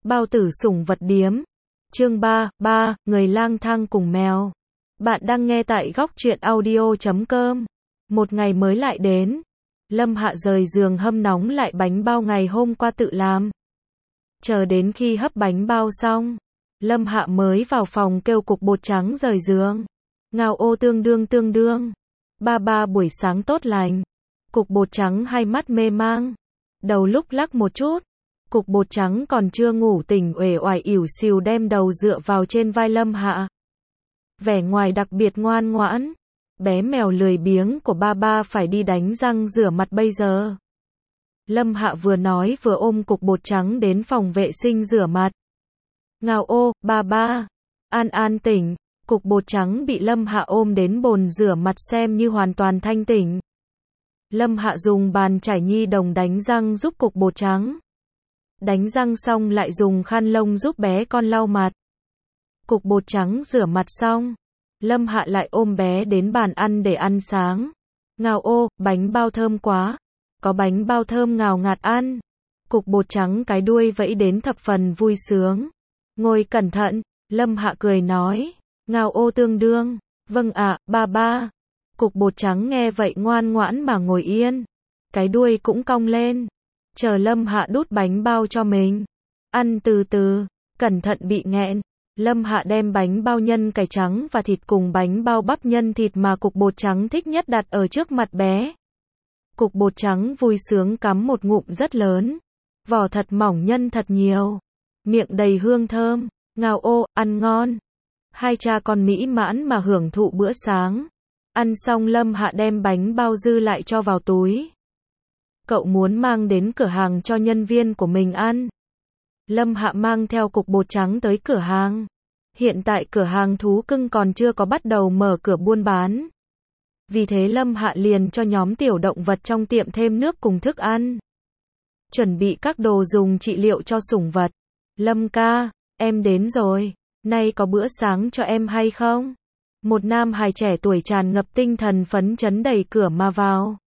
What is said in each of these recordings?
Bao tử sủng vật điếm. Chương 3, người lang thang cùng mèo. Bạn đang nghe tại góc truyện audio.com. Một ngày mới lại đến. Lâm Hạ rời giường hâm nóng lại bánh bao ngày hôm qua tự làm. Chờ đến khi hấp bánh bao xong, Lâm Hạ mới vào phòng kêu cục bột trắng rời giường. Ngao ô tương đương. Ba buổi sáng tốt lành. Cục bột trắng hai mắt mê mang. Đầu lúc lắc một chút. Cục bột trắng còn chưa ngủ tỉnh uể oải ỉu xìu đem đầu dựa vào trên vai Lâm Hạ. Vẻ ngoài đặc biệt ngoan ngoãn. Bé mèo lười biếng của ba phải đi đánh răng rửa mặt bây giờ. Lâm Hạ vừa nói vừa ôm cục bột trắng đến phòng vệ sinh rửa mặt. Ngao ô, ba. An tỉnh. Cục bột trắng bị Lâm Hạ ôm đến bồn rửa mặt xem như hoàn toàn thanh tỉnh. Lâm Hạ dùng bàn chải nhi đồng đánh răng giúp cục bột trắng. Đánh răng xong lại dùng khăn lông giúp bé con lau mặt. Cục bột trắng rửa mặt xong, Lâm Hạ lại ôm bé đến bàn ăn để ăn sáng. Ngao ô, bánh bao thơm quá. Có bánh bao thơm ngào ngạt ăn. Cục bột trắng cái đuôi vẫy đến thập phần vui sướng. Ngồi cẩn thận, Lâm Hạ cười nói. Ngao ô tương đương. Vâng ạ, ba. Cục bột trắng nghe vậy ngoan ngoãn mà ngồi yên. Cái đuôi cũng cong lên. Chờ Lâm Hạ đút bánh bao cho mình. Ăn từ từ, cẩn thận bị nghẹn. Lâm Hạ đem bánh bao nhân cải trắng và thịt cùng bánh bao bắp nhân thịt mà cục bột trắng thích nhất đặt ở trước mặt bé. Cục bột trắng vui sướng cắm một ngụm rất lớn. Vỏ thật mỏng nhân thật nhiều. Miệng đầy hương thơm. Ngao ô, ăn ngon. Hai cha con mỹ mãn mà hưởng thụ bữa sáng. Ăn xong Lâm Hạ đem bánh bao dư lại cho vào túi. Cậu muốn mang đến cửa hàng cho nhân viên của mình ăn. Lâm Hạ mang theo cục bột trắng tới cửa hàng. Hiện tại cửa hàng thú cưng còn chưa có bắt đầu mở cửa buôn bán. Vì thế Lâm Hạ liền cho nhóm tiểu động vật trong tiệm thêm nước cùng thức ăn. Chuẩn bị các đồ dùng trị liệu cho sủng vật. Lâm ca, em đến rồi. Nay có bữa sáng cho em hay không? Một nam hài trẻ tuổi tràn ngập tinh thần phấn chấn đẩy cửa mà vào.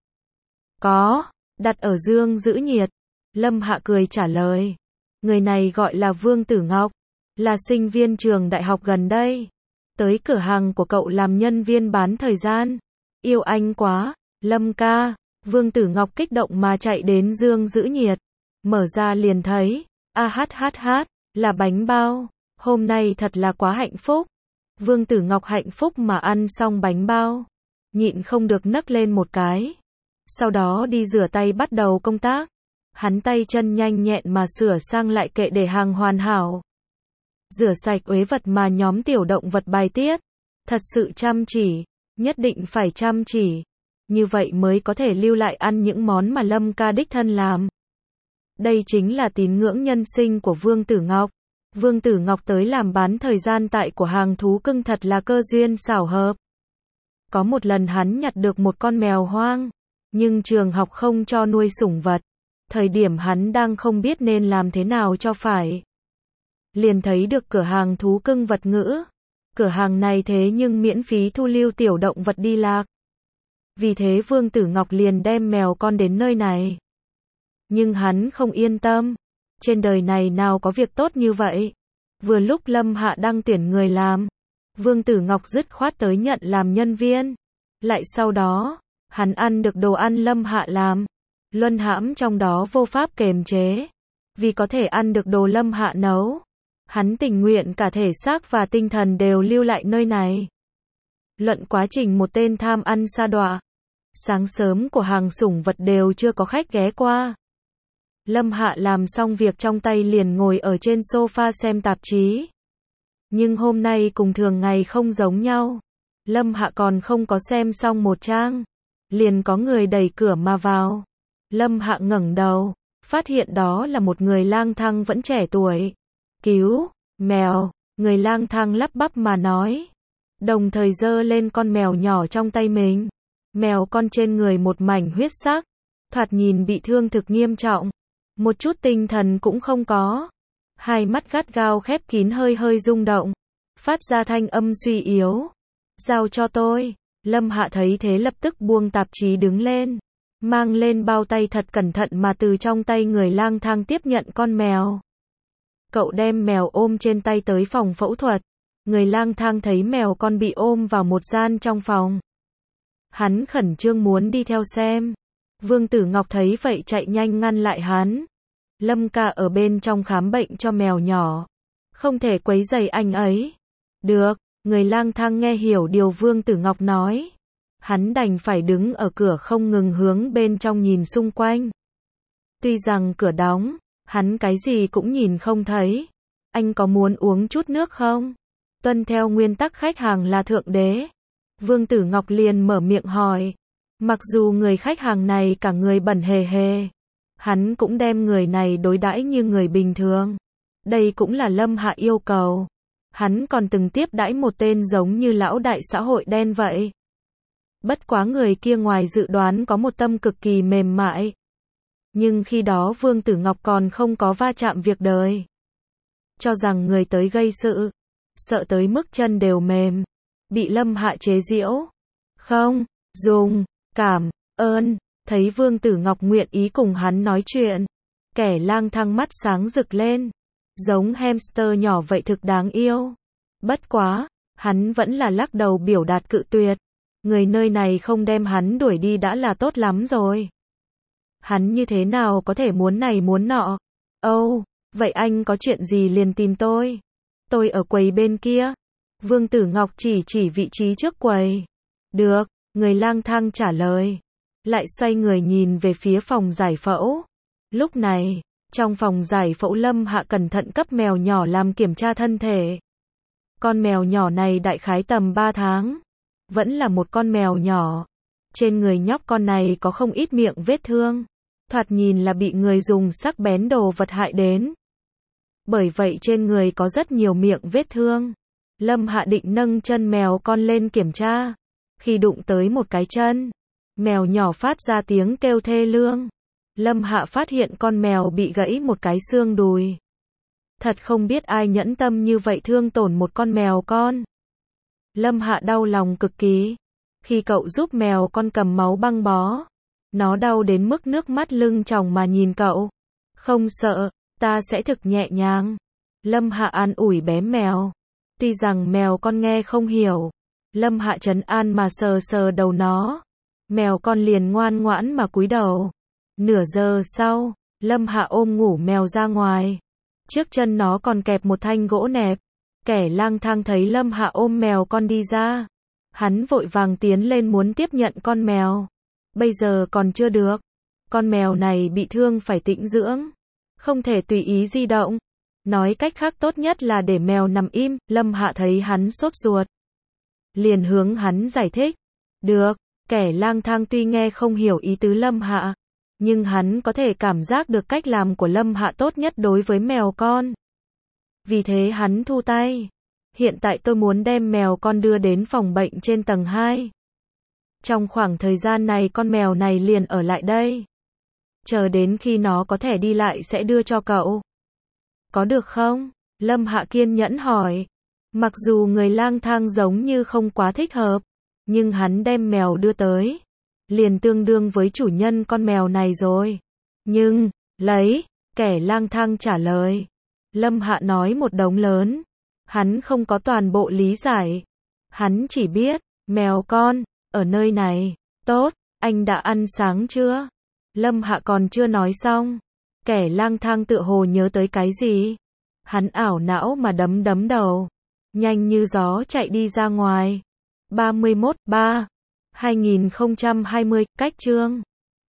Có, đặt ở dương giữ nhiệt. Lâm Hạ cười trả lời. Người này gọi là Vương Tử Ngọc, là sinh viên trường đại học gần đây. Tới cửa hàng của cậu làm nhân viên bán thời gian. Yêu anh quá, Lâm ca. Vương Tử Ngọc kích động mà chạy đến dương giữ nhiệt. Mở ra liền thấy, là bánh bao. Hôm nay thật là quá hạnh phúc. Vương Tử Ngọc hạnh phúc mà ăn xong bánh bao. Nhịn không được nấc lên một cái. Sau đó đi rửa tay bắt đầu công tác. Hắn tay chân nhanh nhẹn mà sửa sang lại kệ để hàng hoàn hảo. Rửa sạch uế vật mà nhóm tiểu động vật bài tiết. Thật sự chăm chỉ. Nhất định phải chăm chỉ. Như vậy mới có thể lưu lại ăn những món mà Lâm ca đích thân làm. Đây chính là tín ngưỡng nhân sinh của Vương Tử Ngọc. Vương Tử Ngọc tới làm bán thời gian tại của hàng thú cưng thật là cơ duyên xảo hợp. Có một lần hắn nhặt được một con mèo hoang. Nhưng trường học không cho nuôi sủng vật. Thời điểm hắn đang không biết nên làm thế nào cho phải. Liền thấy được cửa hàng thú cưng vật ngữ. Cửa hàng này thế nhưng miễn phí thu lưu tiểu động vật đi lạc. Vì thế Vương Tử Ngọc liền đem mèo con đến nơi này. Nhưng hắn không yên tâm. Trên đời này nào có việc tốt như vậy. Vừa lúc Lâm Hạ đang tuyển người làm. Vương Tử Ngọc dứt khoát tới nhận làm nhân viên. Lại sau đó, hắn ăn được đồ ăn Lâm Hạ làm. Luân hãm trong đó vô pháp kềm chế. Vì có thể ăn được đồ Lâm Hạ nấu. Hắn tình nguyện cả thể xác và tinh thần đều lưu lại nơi này. Luận quá trình một tên tham ăn sa đọa. Sáng sớm của hàng sủng vật đều chưa có khách ghé qua. Lâm Hạ làm xong việc trong tay liền ngồi ở trên sofa xem tạp chí. Nhưng hôm nay cùng thường ngày không giống nhau. Lâm Hạ còn không có xem xong một trang. Liền có người đẩy cửa mà vào. Lâm Hạ ngẩng đầu, phát hiện đó là một người lang thang vẫn trẻ tuổi. Cứu, mèo, người lang thang lắp bắp mà nói. Đồng thời giơ lên con mèo nhỏ trong tay mình. Mèo con trên người một mảnh huyết sắc. Thoạt nhìn bị thương thực nghiêm trọng. Một chút tinh thần cũng không có. Hai mắt gắt gao khép kín hơi rung động. Phát ra thanh âm suy yếu. Giao cho tôi. Lâm Hạ thấy thế lập tức buông tạp chí đứng lên. Mang lên bao tay thật cẩn thận mà từ trong tay người lang thang tiếp nhận con mèo. Cậu đem mèo ôm trên tay tới phòng phẫu thuật. Người lang thang thấy mèo con bị ôm vào một gian trong phòng. Hắn khẩn trương muốn đi theo xem. Vương Tử Ngọc thấy vậy chạy nhanh ngăn lại hắn. Lâm ca ở bên trong khám bệnh cho mèo nhỏ. Không thể quấy rầy anh ấy. Được, người lang thang nghe hiểu điều Vương Tử Ngọc nói. Hắn đành phải đứng ở cửa không ngừng hướng bên trong nhìn xung quanh. Tuy rằng cửa đóng, hắn cái gì cũng nhìn không thấy. Anh có muốn uống chút nước không? Tuân theo nguyên tắc khách hàng là thượng đế. Vương Tử Ngọc liền mở miệng hỏi. Mặc dù người khách hàng này cả người bẩn hề hề, hắn cũng đem người này đối đãi như người bình thường. Đây cũng là Lâm Hạ yêu cầu. Hắn còn từng tiếp đãi một tên giống như lão đại xã hội đen vậy. Bất quá người kia ngoài dự đoán có một tâm cực kỳ mềm mại. Nhưng khi đó Vương Tử Ngọc còn không có va chạm việc đời. Cho rằng người tới gây sự, sợ tới mức chân đều mềm. Bị Lâm Hạ chế giễu. Không, dùng, cảm ơn. Thấy Vương Tử Ngọc nguyện ý cùng hắn nói chuyện. Kẻ lang thang mắt sáng rực lên. Giống hamster nhỏ vậy thực đáng yêu. Bất quá, hắn vẫn là lắc đầu biểu đạt cự tuyệt. Người nơi này không đem hắn đuổi đi đã là tốt lắm rồi. Hắn như thế nào có thể muốn này muốn nọ. Âu, vậy anh có chuyện gì liền tìm tôi. Tôi ở quầy bên kia. Vương Tử Ngọc chỉ vị trí trước quầy. Được, người lang thang trả lời. Lại xoay người nhìn về phía phòng giải phẫu. Lúc này, trong phòng giải phẫu Lâm Hạ cẩn thận cấp mèo nhỏ làm kiểm tra thân thể. Con mèo nhỏ này đại khái tầm 3 tháng. Vẫn là một con mèo nhỏ. Trên người nhóc con này có không ít miệng vết thương. Thoạt nhìn là bị người dùng sắc bén đồ vật hại đến. Bởi vậy trên người có rất nhiều miệng vết thương. Lâm Hạ định nâng chân mèo con lên kiểm tra. Khi đụng tới một cái chân, mèo nhỏ phát ra tiếng kêu thê lương. Lâm Hạ phát hiện con mèo bị gãy một cái xương đùi. Thật không biết ai nhẫn tâm như vậy thương tổn một con mèo con. Lâm Hạ đau lòng cực kỳ. Khi cậu giúp mèo con cầm máu băng bó, nó đau đến mức nước mắt lưng tròng mà nhìn cậu. Không sợ, ta sẽ thực nhẹ nhàng. Lâm Hạ an ủi bé mèo. Tuy rằng mèo con nghe không hiểu, Lâm Hạ trấn an mà sờ sờ đầu nó. Mèo con liền ngoan ngoãn mà cúi đầu. Nửa giờ sau, Lâm Hạ ôm ngủ mèo ra ngoài. Trước chân nó còn kẹp một thanh gỗ nẹp. Kẻ lang thang thấy Lâm Hạ ôm mèo con đi ra. Hắn vội vàng tiến lên muốn tiếp nhận con mèo. Bây giờ còn chưa được. Con mèo này bị thương phải tĩnh dưỡng. Không thể tùy ý di động. Nói cách khác tốt nhất là để mèo nằm im. Lâm Hạ thấy hắn sốt ruột. Liền hướng hắn giải thích. Được, kẻ lang thang tuy nghe không hiểu ý tứ Lâm Hạ. Nhưng hắn có thể cảm giác được cách làm của Lâm Hạ tốt nhất đối với mèo con. Vì thế hắn thu tay. Hiện tại tôi muốn đem mèo con đưa đến phòng bệnh trên tầng 2. Trong khoảng thời gian này con mèo này liền ở lại đây. Chờ đến khi nó có thể đi lại sẽ đưa cho cậu. Có được không? Lâm Hạ kiên nhẫn hỏi. Mặc dù người lang thang giống như không quá thích hợp, nhưng hắn đem mèo đưa tới. Liền tương đương với chủ nhân con mèo này rồi. Nhưng, lấy, kẻ lang thang trả lời. Lâm Hạ nói một đống lớn. Hắn không có toàn bộ lý giải. Hắn chỉ biết, mèo con, ở nơi này. Tốt, anh đã ăn sáng chưa? Lâm Hạ còn chưa nói xong. Kẻ lang thang tựa hồ nhớ tới cái gì. Hắn ảo não mà đấm đầu. Nhanh như gió chạy đi ra ngoài. 31/3/2020, cách chương